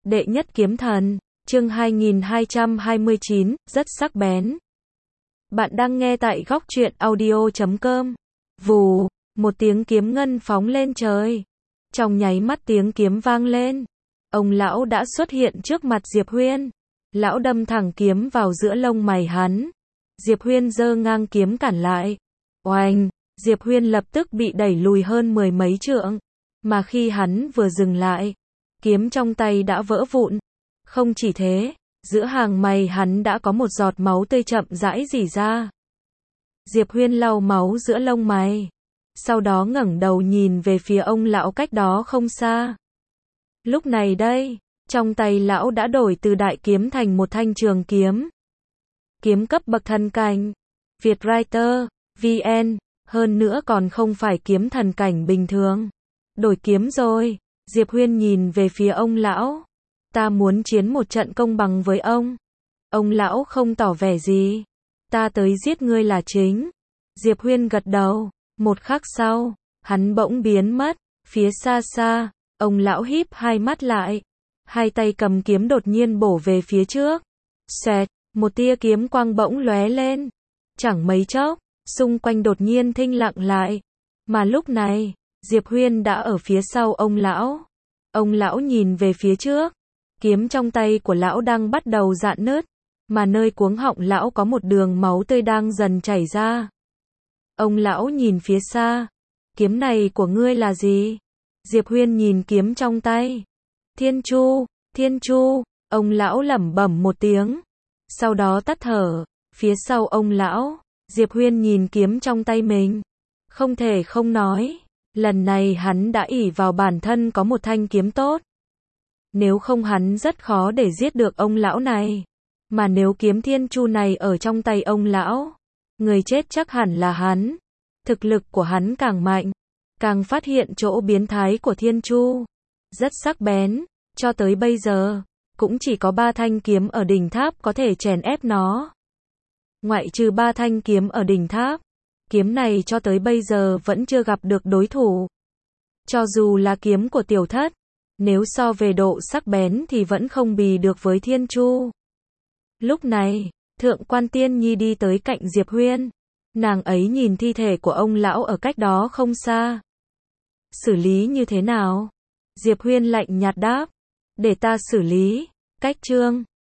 Đệ nhất kiếm thần, chương 2229, rất sắc bén. Bạn đang nghe tại góc truyện audio.com. Vù, một tiếng kiếm ngân phóng lên trời. Trong nháy mắt tiếng kiếm vang lên. Ông lão đã xuất hiện trước mặt Diệp Huyên. Lão đâm thẳng kiếm vào giữa lông mày hắn. Diệp Huyên giơ ngang kiếm cản lại. Oanh, Diệp Huyên lập tức bị đẩy lùi hơn mười mấy trượng. Mà khi hắn vừa dừng lại, kiếm trong tay đã vỡ vụn. Không chỉ thế, giữa hàng mày hắn đã có một giọt máu tươi chậm rãi rỉ ra. Diệp Huyên lau máu giữa lông mày, sau đó ngẩng đầu nhìn về phía ông lão cách đó không xa. Lúc này đây, trong tay lão đã đổi từ đại kiếm thành một thanh trường kiếm. Kiếm cấp bậc thần cảnh, Vietwriter, VN, hơn nữa còn không phải kiếm thần cảnh bình thường. Đổi kiếm rồi, Diệp Huyên nhìn về phía ông lão. Ta muốn chiến một trận công bằng với ông. Ông lão không tỏ vẻ gì. Ta tới giết ngươi là chính. Diệp Huyên gật đầu. Một khắc sau, hắn bỗng biến mất. Phía xa xa, ông lão híp hai mắt lại. Hai tay cầm kiếm đột nhiên bổ về phía trước. Xẹt, một tia kiếm quang bỗng lóe lên. Chẳng mấy chốc, xung quanh đột nhiên thinh lặng lại. Mà lúc này, Diệp Huyên đã ở phía sau ông lão. Ông lão nhìn về phía trước. Kiếm trong tay của lão đang bắt đầu rạn nứt, mà nơi cuống họng lão có một đường máu tươi đang dần chảy ra. Ông lão nhìn phía xa. Kiếm này của ngươi là gì? Diệp Huyên nhìn kiếm trong tay. Thiên Chu, Thiên Chu, ông lão lẩm bẩm một tiếng. Sau đó tắt thở. Phía sau ông lão, Diệp Huyên nhìn kiếm trong tay mình. Không thể không nói, lần này hắn đã ỷ vào bản thân có một thanh kiếm tốt. Nếu không hắn rất khó để giết được ông lão này. Mà nếu kiếm Thiên Chu này ở trong tay ông lão, người chết chắc hẳn là hắn. Thực lực của hắn càng mạnh, càng phát hiện chỗ biến thái của Thiên Chu. Rất sắc bén, cho tới bây giờ, cũng chỉ có 3 thanh kiếm ở đỉnh tháp có thể chèn ép nó. Ngoại trừ 3 thanh kiếm ở đỉnh tháp, kiếm này cho tới bây giờ vẫn chưa gặp được đối thủ. Cho dù là kiếm của tiểu thất, nếu so về độ sắc bén thì vẫn không bì được với Thiên Chu. Lúc này, Thượng Quan Tiên Nhi đi tới cạnh Diệp Huyên. Nàng ấy nhìn thi thể của ông lão ở cách đó không xa. Xử lý như thế nào? Diệp Huyên lạnh nhạt đáp. Để ta xử lý. Cách chương